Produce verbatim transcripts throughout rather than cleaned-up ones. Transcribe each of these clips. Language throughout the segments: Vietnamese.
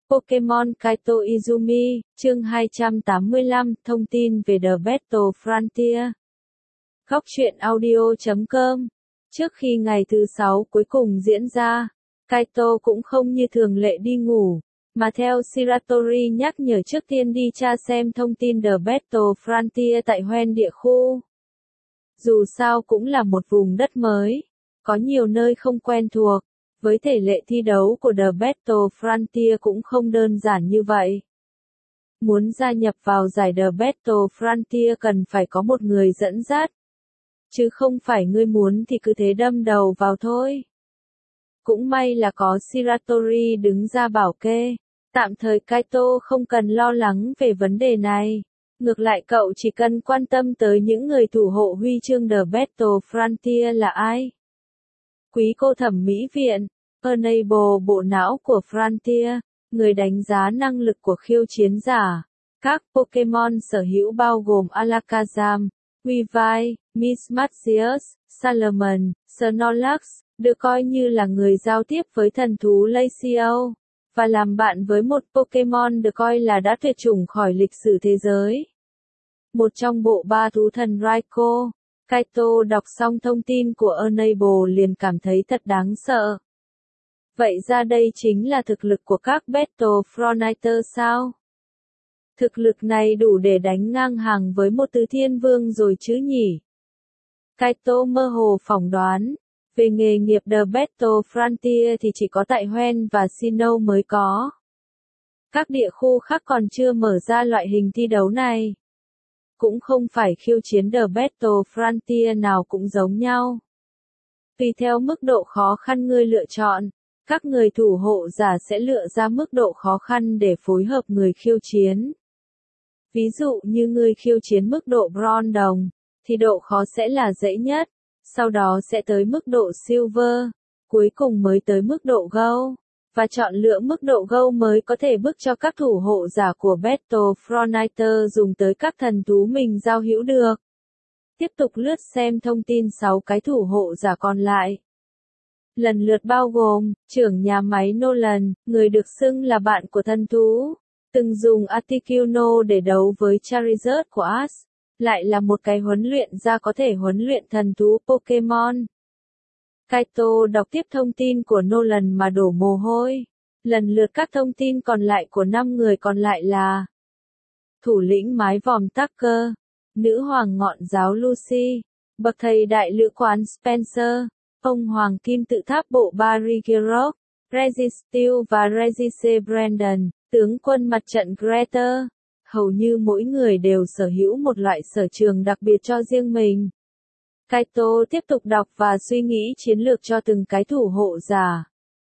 Pokemon Kaito Izumi, chương hai trăm tám mươi lăm, thông tin về The Battle Frontier. Góc truyện audio chấm com. Trước khi ngày thứ sáu cuối cùng diễn ra, Kaito cũng không như thường lệ đi ngủ, mà theo Shiratori nhắc nhở trước tiên đi tra xem thông tin The Battle Frontier tại Hoenn địa khu. Dù sao cũng là một vùng đất mới, có nhiều nơi không quen thuộc, với thể lệ thi đấu của The Battle Frontier cũng không đơn giản như vậy. Muốn gia nhập vào giải The Battle Frontier cần phải có một người dẫn dắt, chứ không phải ngươi muốn thì cứ thế đâm đầu vào thôi. Cũng may là có Shiratori đứng ra bảo kê, tạm thời Kaito không cần lo lắng về vấn đề này. Ngược lại cậu chỉ cần quan tâm tới những người thủ hộ huy chương The Battle Frontier là ai. Quý cô thẩm mỹ viện, Enable bộ não của Frontier, người đánh giá năng lực của khiêu chiến giả. Các Pokemon sở hữu bao gồm Alakazam, Weavile, Mismagius, Salamence, Snorlax, được coi như là người giao tiếp với thần thú Leixio, và làm bạn với một Pokemon được coi là đã tuyệt chủng khỏi lịch sử thế giới. Một trong bộ ba thú thần Raikou, Kaito đọc xong thông tin của Enable liền cảm thấy thật đáng sợ. Vậy ra đây chính là thực lực của các Battle Frontier sao? Thực lực này đủ để đánh ngang hàng với một Tứ Thiên Vương rồi chứ nhỉ? Kaito mơ hồ phỏng đoán, về nghề nghiệp The Battle Frontier thì chỉ có tại Hoenn và Sinnoh mới có. Các địa khu khác còn chưa mở ra loại hình thi đấu này. Cũng không phải khiêu chiến The Battle Frontier nào cũng giống nhau. Tùy theo mức độ khó khăn ngươi lựa chọn, các người thủ hộ giả sẽ lựa ra mức độ khó khăn để phối hợp người khiêu chiến. Ví dụ như người khiêu chiến mức độ Bronze đồng, thì độ khó sẽ là dễ nhất, sau đó sẽ tới mức độ Silver, cuối cùng mới tới mức độ Gold, và chọn lựa mức độ Gold mới có thể bước cho các thủ hộ giả của Battle Frontier dùng tới các thần thú mình giao hữu được. Tiếp tục lướt xem thông tin sáu cái thủ hộ giả còn lại. Lần lượt bao gồm, trưởng nhà máy Nolan, người được xưng là bạn của thần thú, từng dùng Articuno để đấu với Charizard của Ash, lại là một cái huấn luyện ra có thể huấn luyện thần thú Pokemon. Kaito đọc tiếp thông tin của Nolan mà đổ mồ hôi. Lần lượt các thông tin còn lại của năm người còn lại là thủ lĩnh mái vòm Tucker, nữ hoàng ngọn giáo Lucy, bậc thầy đại lữ quán Spencer, ông hoàng kim tự tháp bộ Barry Giroux, Reggie Steele và Reggie Brandon, tướng quân mặt trận Greater. Hầu như mỗi người đều sở hữu một loại sở trường đặc biệt cho riêng mình. Kaito tiếp tục đọc và suy nghĩ chiến lược cho từng cái thủ hộ giả.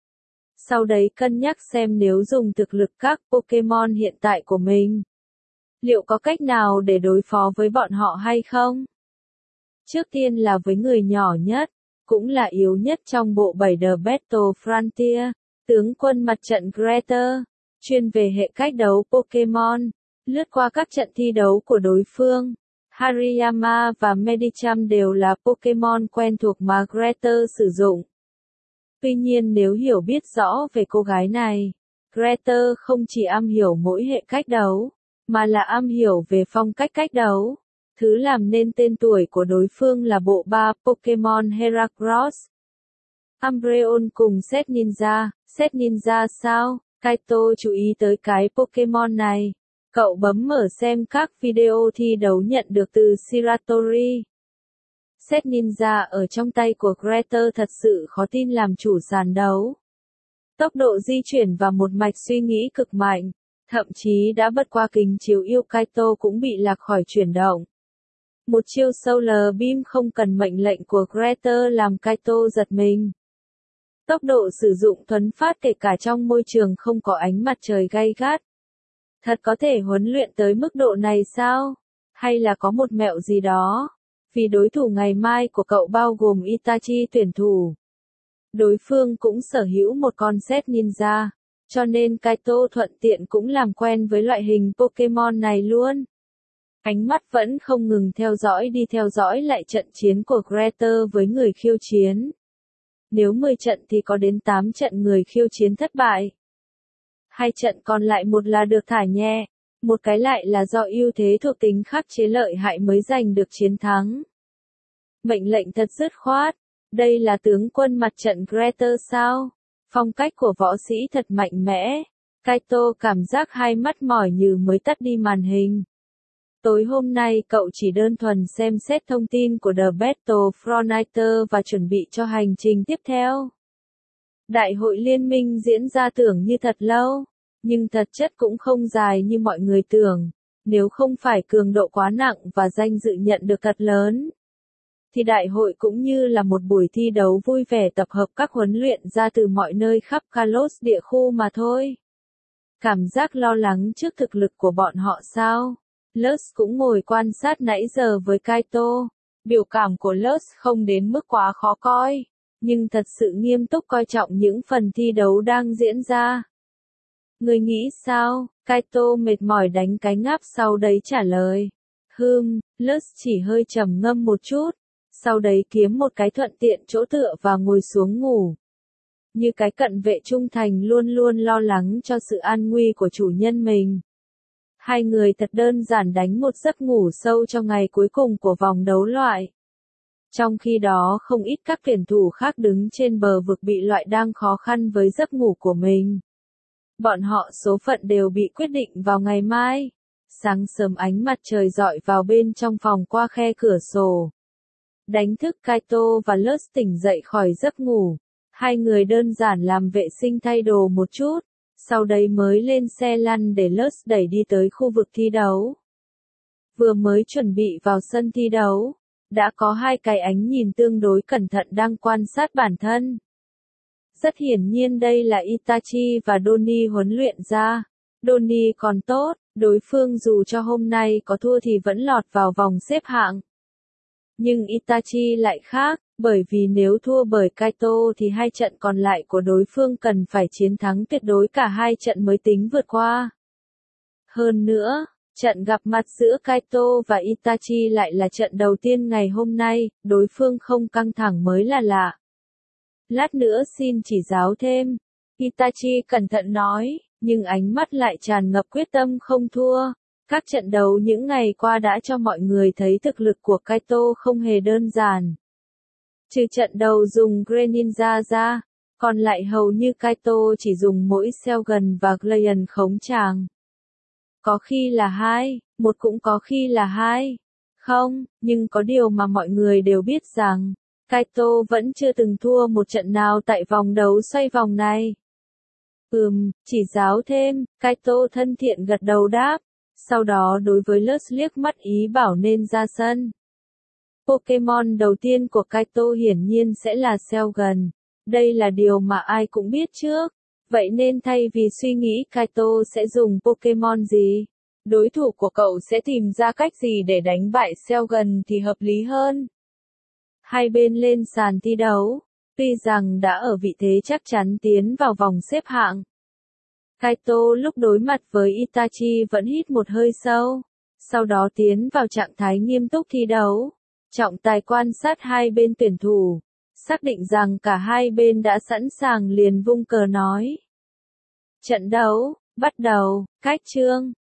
Sau đấy cân nhắc xem nếu dùng thực lực các Pokemon hiện tại của mình, liệu có cách nào để đối phó với bọn họ hay không? Trước tiên là với người nhỏ nhất, cũng là yếu nhất trong bộ bảy The Battle Frontier, tướng quân mặt trận Greater, chuyên về hệ cách đấu Pokemon, lướt qua các trận thi đấu của đối phương. Hariyama và Medicham đều là Pokemon quen thuộc mà Greater sử dụng. Tuy nhiên nếu hiểu biết rõ về cô gái này, Greater không chỉ am hiểu mỗi hệ cách đấu, mà là am hiểu về phong cách cách đấu. Thứ làm nên tên tuổi của đối phương là bộ ba Pokemon Heracross. Umbreon cùng Set Ninja. Set Ninja sao? Kaito chú ý tới cái Pokemon này. Cậu bấm mở xem các video thi đấu nhận được từ Shiratori. Set Ninja ở trong tay của Greater thật sự khó tin làm chủ sàn đấu. Tốc độ di chuyển và một mạch suy nghĩ cực mạnh, thậm chí đã bật qua kính chiếu yêu Kaito cũng bị lạc khỏi chuyển động. Một chiêu Solar Beam không cần mệnh lệnh của Greater làm Kaito giật mình. Tốc độ sử dụng thuấn phát kể cả trong môi trường không có ánh mặt trời gay gắt. Thật có thể huấn luyện tới mức độ này sao? Hay là có một mẹo gì đó? Vì đối thủ ngày mai của cậu bao gồm Itachi tuyển thủ. Đối phương cũng sở hữu một con Set Ninja, cho nên Kaito thuận tiện cũng làm quen với loại hình Pokemon này luôn. Ánh mắt vẫn không ngừng theo dõi đi theo dõi lại trận chiến của Greater với người khiêu chiến. Nếu mười trận thì có đến tám trận người khiêu chiến thất bại. Hai trận còn lại một là được thả nhẹ, một cái lại là do ưu thế thuộc tính khắc chế lợi hại mới giành được chiến thắng. Mệnh lệnh thật dứt khoát, đây là tướng quân mặt trận Greater sao? Phong cách của võ sĩ thật mạnh mẽ. Kaito cảm giác hai mắt mỏi như mới tắt đi màn hình. Tối hôm nay cậu chỉ đơn thuần xem xét thông tin của The Battlefront và chuẩn bị cho hành trình tiếp theo. Đại hội liên minh diễn ra tưởng như thật lâu, nhưng thật chất cũng không dài như mọi người tưởng. Nếu không phải cường độ quá nặng và danh dự nhận được thật lớn, thì đại hội cũng như là một buổi thi đấu vui vẻ tập hợp các huấn luyện ra từ mọi nơi khắp Kalos địa khu mà thôi. Cảm giác lo lắng trước thực lực của bọn họ sao? Lutz cũng ngồi quan sát nãy giờ với Kaito. Biểu cảm của Lutz không đến mức quá khó coi, nhưng thật sự nghiêm túc coi trọng những phần thi đấu đang diễn ra. Người nghĩ sao? Kaito mệt mỏi đánh cái ngáp sau đấy trả lời. Hừm, Lutz chỉ hơi trầm ngâm một chút, sau đấy kiếm một cái thuận tiện chỗ tựa và ngồi xuống ngủ. Như cái cận vệ trung thành luôn luôn lo lắng cho sự an nguy của chủ nhân mình. Hai người thật đơn giản đánh một giấc ngủ sâu cho ngày cuối cùng của vòng đấu loại. Trong khi đó không ít các tuyển thủ khác đứng trên bờ vực bị loại đang khó khăn với giấc ngủ của mình. Bọn họ số phận đều bị quyết định vào ngày mai. Sáng sớm ánh mặt trời rọi vào bên trong phòng qua khe cửa sổ. Đánh thức Kaito và Lutz tỉnh dậy khỏi giấc ngủ. Hai người đơn giản làm vệ sinh thay đồ một chút, sau đấy mới lên xe lăn để Lutz đẩy đi tới khu vực thi đấu. Vừa mới chuẩn bị vào sân thi đấu, đã có hai cái ánh nhìn tương đối cẩn thận đang quan sát bản thân. Rất hiển nhiên đây là Itachi và Donnie huấn luyện ra. Donnie còn tốt, đối phương dù cho hôm nay có thua thì vẫn lọt vào vòng xếp hạng. Nhưng Itachi lại khác, bởi vì nếu thua bởi Kaito thì hai trận còn lại của đối phương cần phải chiến thắng tuyệt đối cả hai trận mới tính vượt qua. Hơn nữa, trận gặp mặt giữa Kaito và Itachi lại là trận đầu tiên ngày hôm nay, đối phương không căng thẳng mới là lạ. Lát nữa xin chỉ giáo thêm, Itachi cẩn thận nói, nhưng ánh mắt lại tràn ngập quyết tâm không thua. Các trận đấu những ngày qua đã cho mọi người thấy thực lực của Kaito không hề đơn giản. Trừ trận đầu dùng Greninja ra, còn lại hầu như Kaito chỉ dùng mỗi Shogun và Gleason khống chàng. Có khi là hai, một cũng có khi là hai. Không, nhưng có điều mà mọi người đều biết rằng, Kaito vẫn chưa từng thua một trận nào tại vòng đấu xoay vòng này. Ừm, chỉ giáo thêm, Kaito thân thiện gật đầu đáp. Sau đó đối với Lutz liếc mắt ý bảo nên ra sân. Pokemon đầu tiên của Kaito hiển nhiên sẽ là Shogun. Đây là điều mà ai cũng biết trước. Vậy nên thay vì suy nghĩ Kaito sẽ dùng Pokemon gì, đối thủ của cậu sẽ tìm ra cách gì để đánh bại Shogun thì hợp lý hơn. Hai bên lên sàn thi đấu, tuy rằng đã ở vị thế chắc chắn tiến vào vòng xếp hạng. Kaito lúc đối mặt với Itachi vẫn hít một hơi sâu, sau đó tiến vào trạng thái nghiêm túc thi đấu. Trọng tài quan sát hai bên tuyển thủ, xác định rằng cả hai bên đã sẵn sàng liền vung cờ nói. Trận đấu, bắt đầu, cách chương.